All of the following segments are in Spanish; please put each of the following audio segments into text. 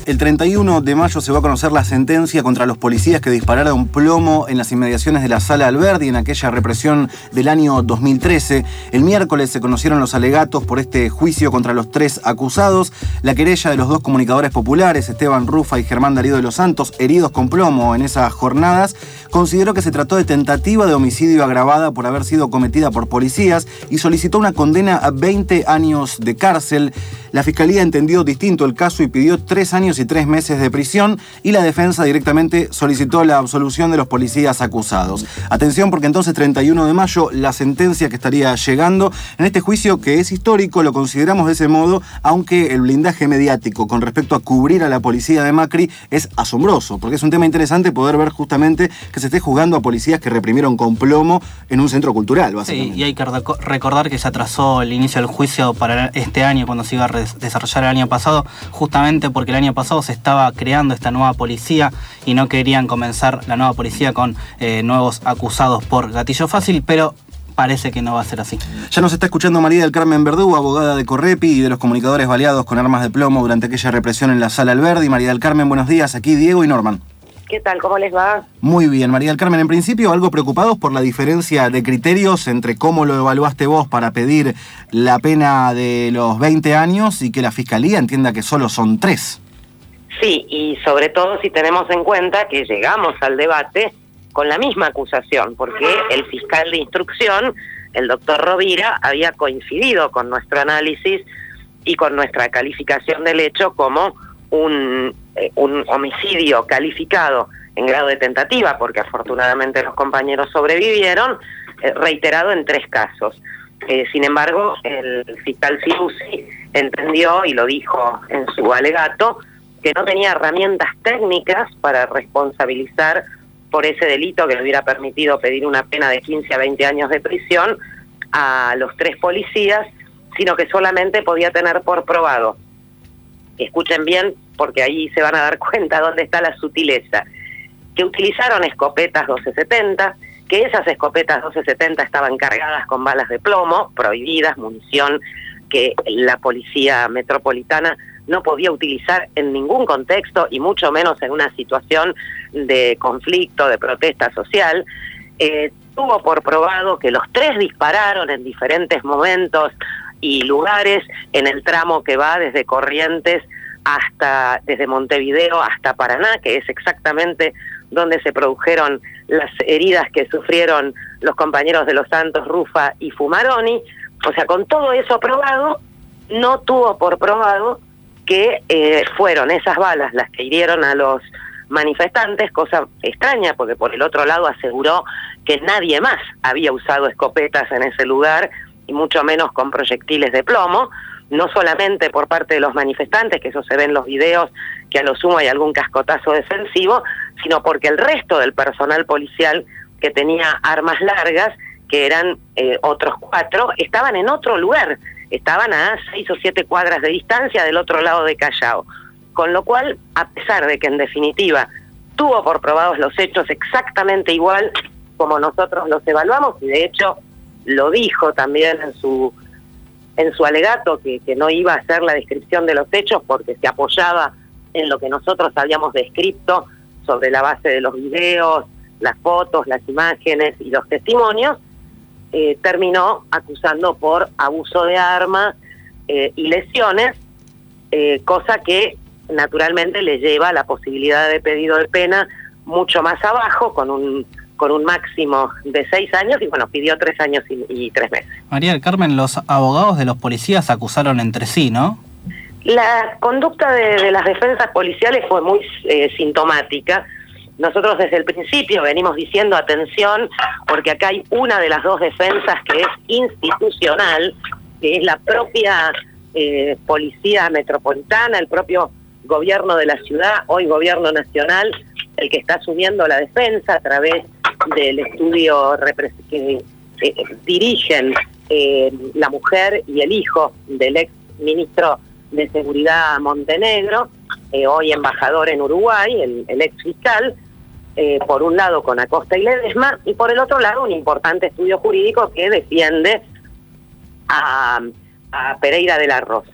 El 31 de mayo se va a conocer la sentencia contra los policías que dispararon plomo en las inmediaciones de la Sala Alberdi en aquella represión del año 2013. El miércoles se conocieron los alegatos por este juicio contra los 3 acusados. La querella de los 2 comunicadores populares, Esteban Rufa y Germán Darío de los Santos, heridos con plomo en esas jornadas, consideró que se trató de tentativa de homicidio agravada por haber sido cometida por policías y solicitó una condena a 20 años de cárcel. La Fiscalía entendió distinto el caso y pidió 3 años y 3 meses de prisión, y la defensa directamente solicitó la absolución de los policías acusados. Atención, porque entonces 31 de mayo la sentencia que estaría llegando en este juicio, que es histórico, lo consideramos de ese modo, aunque el blindaje mediático con respecto a cubrir a la policía de Macri es asombroso, porque es un tema interesante poder ver justamente que se esté juzgando a policías que reprimieron con plomo en un centro cultural, básicamente. Sí, y hay que recordar que se atrasó el inicio del juicio para este año, cuando se iba a desarrollar el año pasado, justamente porque el año pasado se estaba creando esta nueva policía y no querían comenzar la nueva policía con nuevos acusados por gatillo fácil, pero parece que no va a ser así. Ya nos está escuchando María del Carmen Verdú, abogada de Correpi y de los comunicadores baleados con armas de plomo durante aquella represión en la Sala Alberdi. María del Carmen, buenos días. Aquí Diego y Norman. ¿Qué tal? ¿Cómo les va? Muy bien, María del Carmen. En principio, algo preocupados por la diferencia de criterios entre cómo lo evaluaste vos para pedir la pena de los 20 años y que la Fiscalía entienda que solo son 3. Sí, y sobre todo si tenemos en cuenta que llegamos al debate con la misma acusación, porque el fiscal de instrucción, el doctor Rovira, había coincidido con nuestro análisis y con nuestra calificación del hecho como un homicidio calificado en grado de tentativa, porque afortunadamente los compañeros sobrevivieron, reiterado en 3 casos. Sin embargo, el fiscal Ciruzzi entendió, y lo dijo en su alegato, que no tenía herramientas técnicas para responsabilizar por ese delito que le hubiera permitido pedir una pena de 15 a 20 años de prisión a los 3 policías, sino que solamente podía tener por probado. Escuchen bien, porque ahí se van a dar cuenta dónde está la sutileza. Que utilizaron escopetas 1270, que esas escopetas 1270 estaban cargadas con balas de plomo, prohibidas, munición que la policía metropolitana no podía utilizar en ningún contexto, y mucho menos en una situación de conflicto, de protesta social. Tuvo por probado que los 3 dispararon en diferentes momentos y lugares en el tramo que va desde Corrientes desde Montevideo hasta Paraná, que es exactamente donde se produjeron las heridas que sufrieron los compañeros de los Santos, Rufa y Fumaroni. O sea, con todo eso probado, no tuvo por probado que fueron esas balas las que hirieron a los manifestantes, cosa extraña, porque por el otro lado aseguró que nadie más había usado escopetas en ese lugar, y mucho menos con proyectiles de plomo, no solamente por parte de los manifestantes, que eso se ve en los videos, que a lo sumo hay algún cascotazo defensivo, sino porque el resto del personal policial que tenía armas largas, que eran otros 4, estaban en otro lugar, estaban a 6 o 7 cuadras de distancia del otro lado de Callao. Con lo cual, a pesar de que en definitiva tuvo por probados los hechos exactamente igual como nosotros los evaluamos, y de hecho lo dijo también en su alegato, que no iba a hacer la descripción de los hechos porque se apoyaba en lo que nosotros habíamos descrito sobre la base de los videos, las fotos, las imágenes y los testimonios, terminó acusando por abuso de armas y lesiones, cosa que naturalmente le lleva a la posibilidad de pedido de pena mucho más abajo, con un máximo de 6 años, y bueno, pidió 3 años y 3 meses. María del Carmen, los abogados de los policías acusaron entre sí, ¿no? La conducta de las defensas policiales fue muy sintomática. Nosotros desde el principio venimos diciendo atención, porque acá hay una de las 2 defensas que es institucional, que es la propia policía metropolitana, el propio gobierno de la ciudad, hoy gobierno nacional, el que está asumiendo la defensa a través del estudio que dirigen la mujer y el hijo del ex ministro de Seguridad Montenegro, hoy embajador en Uruguay, el ex fiscal, por un lado con Acosta y Ledesma, y por el otro lado un importante estudio jurídico que defiende a Pereira de la Rosa.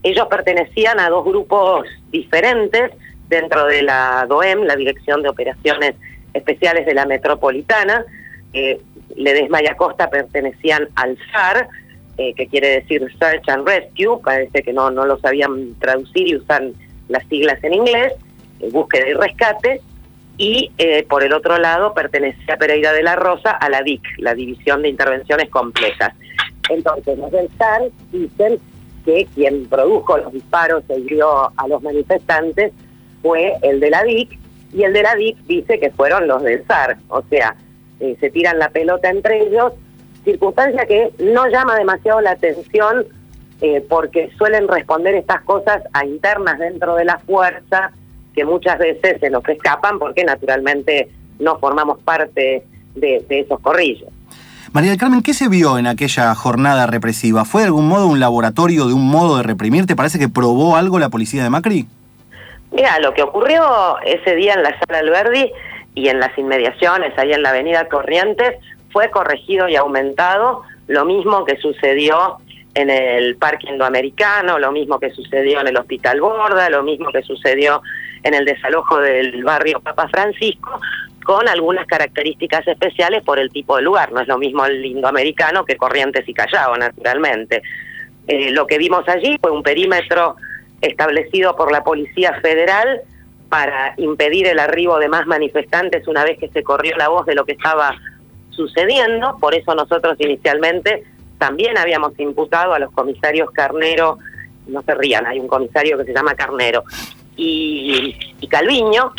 Ellos pertenecían a dos grupos diferentes dentro de la DOEM, la Dirección de Operaciones Especiales de la Metropolitana. Ledesma y Acosta pertenecían al SAR, que quiere decir Search and Rescue, parece que no lo sabían traducir y usan las siglas en inglés, búsqueda y rescate, y por el otro lado pertenecía Pereira de la Rosa a la DIC, la División de Intervenciones Complejas. Entonces los del SAR dicen que quien produjo los disparos e hirió a los manifestantes fue el de la DIC, y el de la DIC dice que fueron los del SAR, o sea, se tiran la pelota entre ellos, circunstancia que no llama demasiado la atención porque suelen responder estas cosas a internas dentro de la fuerza que muchas veces se nos escapan porque naturalmente no formamos parte de esos corrillos. María del Carmen, ¿qué se vio en aquella jornada represiva? ¿Fue de algún modo un laboratorio de un modo de reprimir? ¿Te parece que probó algo la policía de Macri? Mira, lo que ocurrió ese día en la Sala Alberdi y en las inmediaciones, ahí en la avenida Corrientes, fue corregido y aumentado, lo mismo que sucedió en el Parque Indoamericano, lo mismo que sucedió en el Hospital Borda, lo mismo que sucedió en el desalojo del barrio Papa Francisco, con algunas características especiales por el tipo de lugar. No es lo mismo el Indoamericano que Corrientes y Callao, naturalmente. Lo que vimos allí fue un perímetro establecido por la Policía Federal para impedir el arribo de más manifestantes una vez que se corrió la voz de lo que estaba sucediendo. Por eso nosotros inicialmente también habíamos imputado a los comisarios Carnero, no se rían, hay un comisario que se llama Carnero, y Calviño.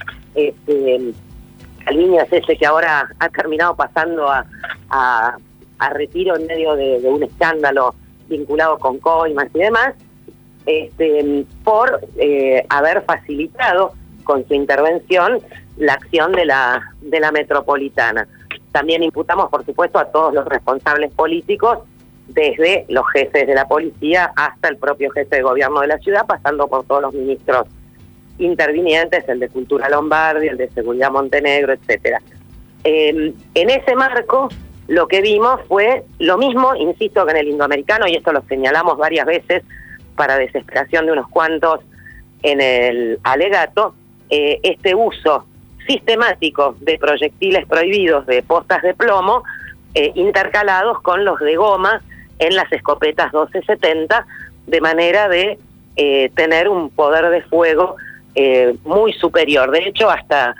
Calviño es ese que ahora ha terminado pasando a retiro en medio de un escándalo vinculado con coimas y demás, por haber facilitado con su intervención la acción de la metropolitana. También imputamos, por supuesto, a todos los responsables políticos, desde los jefes de la policía hasta el propio jefe de gobierno de la ciudad, pasando por todos los ministros intervinientes, el de Cultura Lombardi, el de Seguridad Montenegro, etcétera. En ese marco, lo que vimos fue lo mismo, insisto, que en el Indoamericano, y esto lo señalamos varias veces para desesperación de unos cuantos en el alegato, este uso sistemático de proyectiles prohibidos de postas de plomo intercalados con los de goma en las escopetas 1270, de manera de tener un poder de fuego muy superior. De hecho, hasta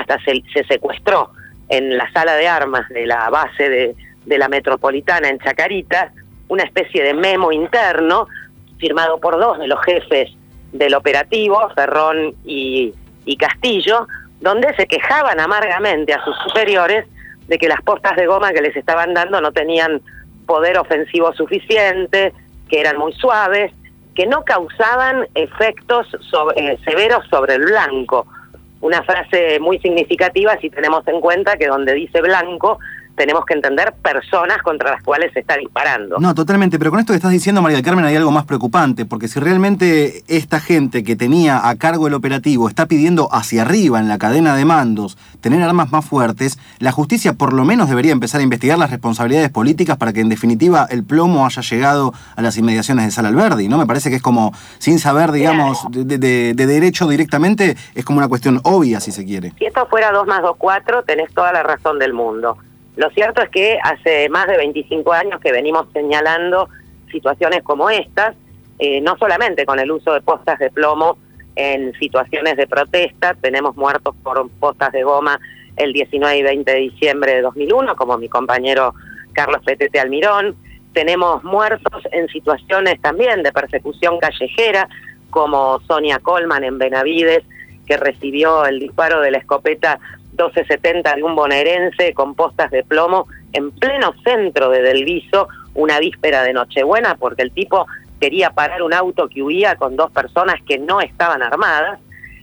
se secuestró en la sala de armas de la base de la Metropolitana en Chacarita una especie de memo interno firmado por dos de los jefes del operativo, Ferrón y Castillo, donde se quejaban amargamente a sus superiores de que las postas de goma que les estaban dando no tenían poder ofensivo suficiente, que eran muy suaves, que no causaban efectos severos sobre el blanco. Una frase muy significativa si tenemos en cuenta que donde dice blanco tenemos que entender personas contra las cuales se está disparando. No, totalmente, pero con esto que estás diciendo, María del Carmen, hay algo más preocupante, porque si realmente esta gente que tenía a cargo el operativo está pidiendo hacia arriba en la cadena de mandos tener armas más fuertes, la justicia por lo menos debería empezar a investigar las responsabilidades políticas para que en definitiva el plomo haya llegado a las inmediaciones de Sala Alberdi, ¿no? Me parece que es como, sin saber, digamos, de derecho directamente, es como una cuestión obvia, si se quiere. Si esto fuera 2 más 2, 4, tenés toda la razón del mundo. Lo cierto es que hace más de 25 años que venimos señalando situaciones como estas, no solamente con el uso de postas de plomo en situaciones de protesta, tenemos muertos por postas de goma el 19 y 20 de diciembre de 2001, como mi compañero Carlos Petete Almirón, tenemos muertos en situaciones también de persecución callejera, como Sonia Colman en Benavides, que recibió el disparo de la escopeta 1270 de un bonaerense con postas de plomo en pleno centro de Del Viso, una víspera de Nochebuena, porque el tipo quería parar un auto que huía con 2 personas que no estaban armadas.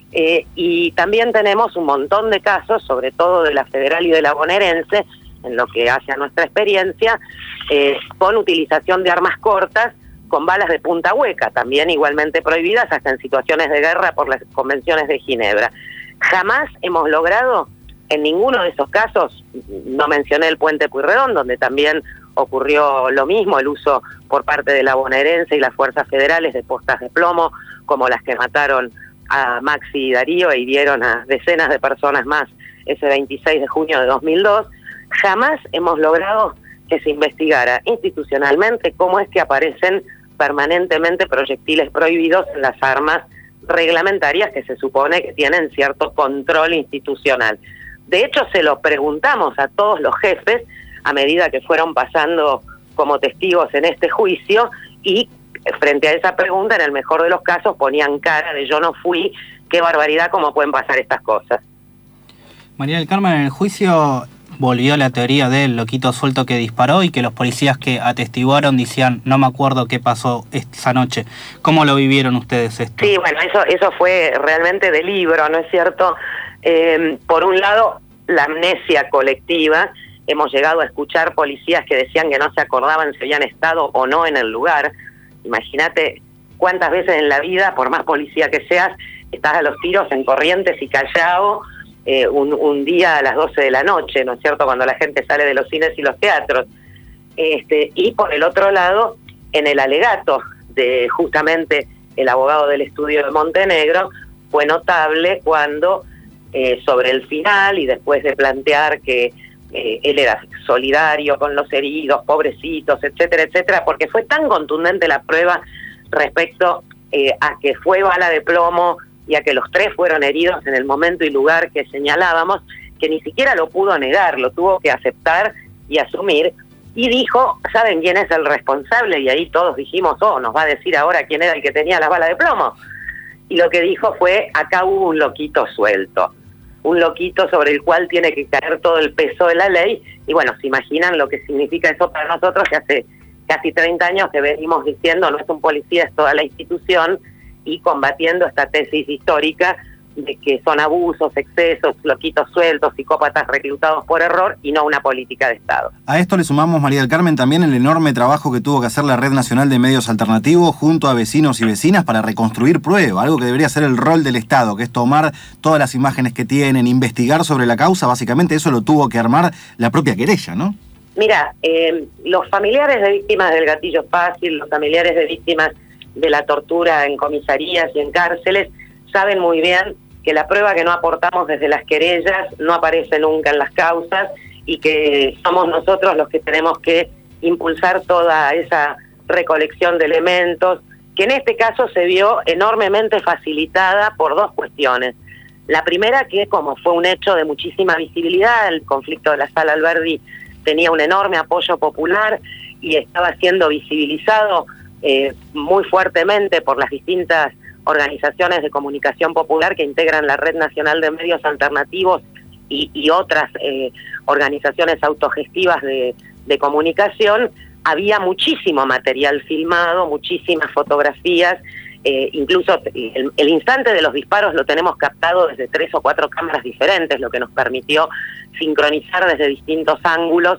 Y también tenemos un montón de casos, sobre todo de la Federal y de la bonaerense, en lo que hace a nuestra experiencia, con utilización de armas cortas, con balas de punta hueca, también igualmente prohibidas hasta en situaciones de guerra por las convenciones de Ginebra. Jamás hemos logrado, en ninguno de esos casos, no mencioné el puente Pueyrredón, donde también ocurrió lo mismo, el uso por parte de la bonaerense y las fuerzas federales de postas de plomo, como las que mataron a Maxi y Darío e hirieron a decenas de personas más ese 26 de junio de 2002, jamás hemos logrado que se investigara institucionalmente cómo es que aparecen permanentemente proyectiles prohibidos en las armas reglamentarias que se supone que tienen cierto control institucional. De hecho, se lo preguntamos a todos los jefes a medida que fueron pasando como testigos en este juicio y frente a esa pregunta, en el mejor de los casos, ponían cara de yo no fui, qué barbaridad, cómo pueden pasar estas cosas. María del Carmen, en el juicio volvió la teoría del loquito suelto que disparó y que los policías que atestiguaron decían, no me acuerdo qué pasó esa noche. ¿Cómo lo vivieron ustedes esto? Sí, bueno, eso fue realmente de libro, ¿no es cierto? Por un lado, la amnesia colectiva. Hemos llegado a escuchar policías que decían que no se acordaban si habían estado o no en el lugar. Imagínate cuántas veces en la vida, por más policía que seas, estás a los tiros en Corrientes y Callao, un día a las 12 de la noche, ¿no es cierto?, cuando la gente sale de los cines y los teatros. Y por el otro lado, en el alegato de justamente el abogado del estudio de Montenegro, fue notable cuando sobre el final y después de plantear que él era solidario con los heridos, pobrecitos, etcétera, etcétera, porque fue tan contundente la prueba respecto a que fue bala de plomo y a que los tres fueron heridos en el momento y lugar que señalábamos, que ni siquiera lo pudo negar, lo tuvo que aceptar y asumir, y dijo, ¿saben quién es el responsable? Y ahí todos dijimos, nos va a decir ahora quién era el que tenía la bala de plomo. Y lo que dijo fue, acá hubo un loquito suelto, un loquito sobre el cual tiene que caer todo el peso de la ley, y bueno, se imaginan lo que significa eso para nosotros, que hace casi 30 años que venimos diciendo, no es un policía, es toda la institución, y combatiendo esta tesis histórica de que son abusos, excesos, loquitos sueltos, psicópatas reclutados por error y no una política de Estado. A esto le sumamos, María del Carmen, también el enorme trabajo que tuvo que hacer la Red Nacional de Medios Alternativos junto a vecinos y vecinas para reconstruir prueba, algo que debería ser el rol del Estado, que es tomar todas las imágenes que tienen, investigar sobre la causa. Básicamente eso lo tuvo que armar la propia querella, ¿no? Mira, los familiares de víctimas del gatillo fácil, los familiares de víctimas de la tortura en comisarías y en cárceles, saben muy bien que la prueba que no aportamos desde las querellas no aparece nunca en las causas y que somos nosotros los que tenemos que impulsar toda esa recolección de elementos, que en este caso se vio enormemente facilitada por dos cuestiones. La primera, que como fue un hecho de muchísima visibilidad, el conflicto de la Sala Alberdi tenía un enorme apoyo popular y estaba siendo visibilizado muy fuertemente por las distintas organizaciones de comunicación popular que integran la Red Nacional de Medios Alternativos y otras organizaciones autogestivas de comunicación. Había muchísimo material filmado, muchísimas fotografías, incluso el instante de los disparos lo tenemos captado desde 3 o 4 cámaras diferentes, lo que nos permitió sincronizar desde distintos ángulos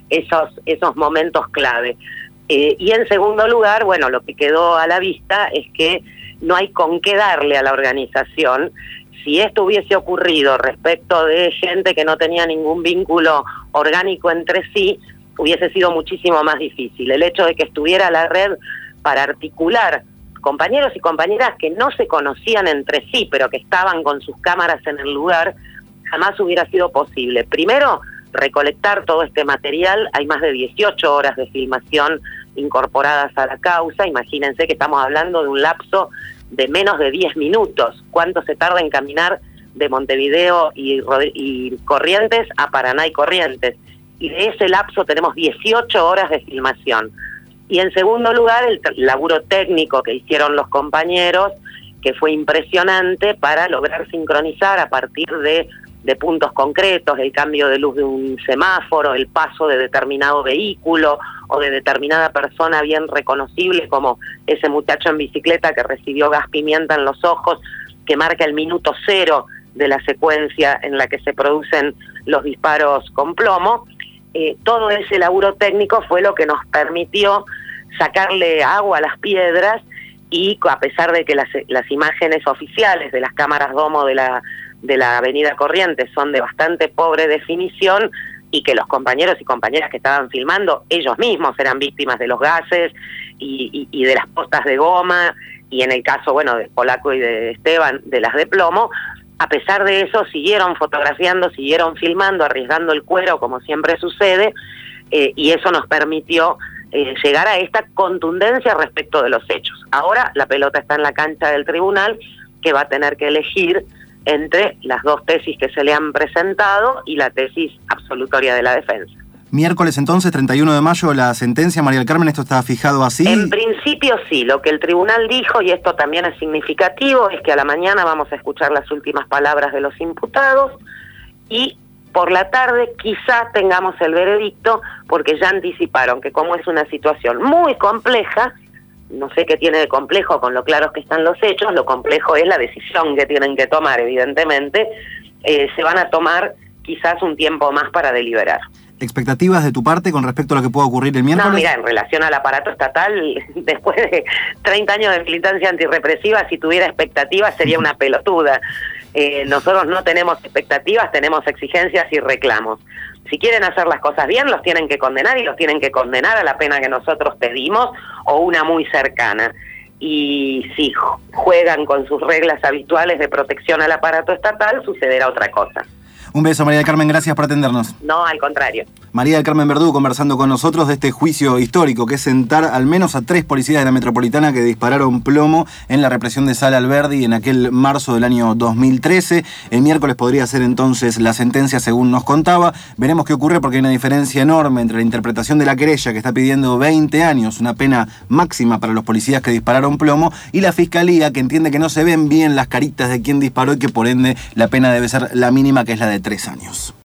esos momentos clave. Y en segundo lugar, bueno, lo que quedó a la vista es que no hay con qué darle a la organización. Si esto hubiese ocurrido respecto de gente que no tenía ningún vínculo orgánico entre sí, hubiese sido muchísimo más difícil. El hecho de que estuviera la red para articular compañeros y compañeras que no se conocían entre sí, pero que estaban con sus cámaras en el lugar, jamás hubiera sido posible. Primero, recolectar todo este material. Hay más de 18 horas de filmación incorporadas a la causa. Imagínense que estamos hablando de un lapso de menos de 10 minutos. ¿Cuánto se tarda en caminar de Montevideo y Corrientes a Paraná y Corrientes? Y de ese lapso tenemos 18 horas de filmación. Y en segundo lugar, el laburo técnico que hicieron los compañeros, que fue impresionante para lograr sincronizar a partir de puntos concretos, el cambio de luz de un semáforo, el paso de determinado vehículo o de determinada persona bien reconocible, como ese muchacho en bicicleta que recibió gas pimienta en los ojos, que marca el minuto 0 de la secuencia en la que se producen los disparos con plomo. Todo ese laburo técnico fue lo que nos permitió sacarle agua a las piedras y, a pesar de que las imágenes oficiales de las cámaras domo de la avenida Corrientes son de bastante pobre definición, y que los compañeros y compañeras que estaban filmando, ellos mismos eran víctimas de los gases y de las postas de goma, y en el caso, bueno, de Polaco y de Esteban, de las de plomo. A pesar de eso, siguieron fotografiando, siguieron filmando, arriesgando el cuero, como siempre sucede, y eso nos permitió llegar a esta contundencia respecto de los hechos. Ahora la pelota está en la cancha del tribunal, que va a tener que elegir entre las dos tesis que se le han presentado y la tesis absolutoria de la defensa. Miércoles entonces, 31 de mayo, la sentencia, María del Carmen, ¿esto está fijado así? En principio sí, lo que el tribunal dijo, y esto también es significativo, es que a la mañana vamos a escuchar las últimas palabras de los imputados y por la tarde quizá tengamos el veredicto, porque ya anticiparon que como es una situación muy compleja, no sé qué tiene de complejo con lo claros que están los hechos, lo complejo es la decisión que tienen que tomar, evidentemente, se van a tomar quizás un tiempo más para deliberar. ¿Expectativas de tu parte con respecto a lo que pueda ocurrir el miércoles? No, mira, en relación al aparato estatal, después de 30 años de militancia antirrepresiva, si tuviera expectativas sería una pelotuda. Nosotros no tenemos expectativas, tenemos exigencias y reclamos. Si quieren hacer las cosas bien, los tienen que condenar y los tienen que condenar a la pena que nosotros pedimos o una muy cercana. Y si juegan con sus reglas habituales de protección al aparato estatal, sucederá otra cosa. Un beso, María del Carmen, gracias por atendernos. No, al contrario. María del Carmen Verdú conversando con nosotros de este juicio histórico, que es sentar al menos a 3 policías de la metropolitana que dispararon plomo en la represión de Sala Alberdi en aquel marzo del año 2013. El miércoles podría ser entonces la sentencia, según nos contaba. Veremos qué ocurre, porque hay una diferencia enorme entre la interpretación de la querella, que está pidiendo 20 años, una pena máxima para los policías que dispararon plomo, y la fiscalía, que entiende que no se ven bien las caritas de quien disparó y que por ende la pena debe ser la mínima, que es la de 3 años.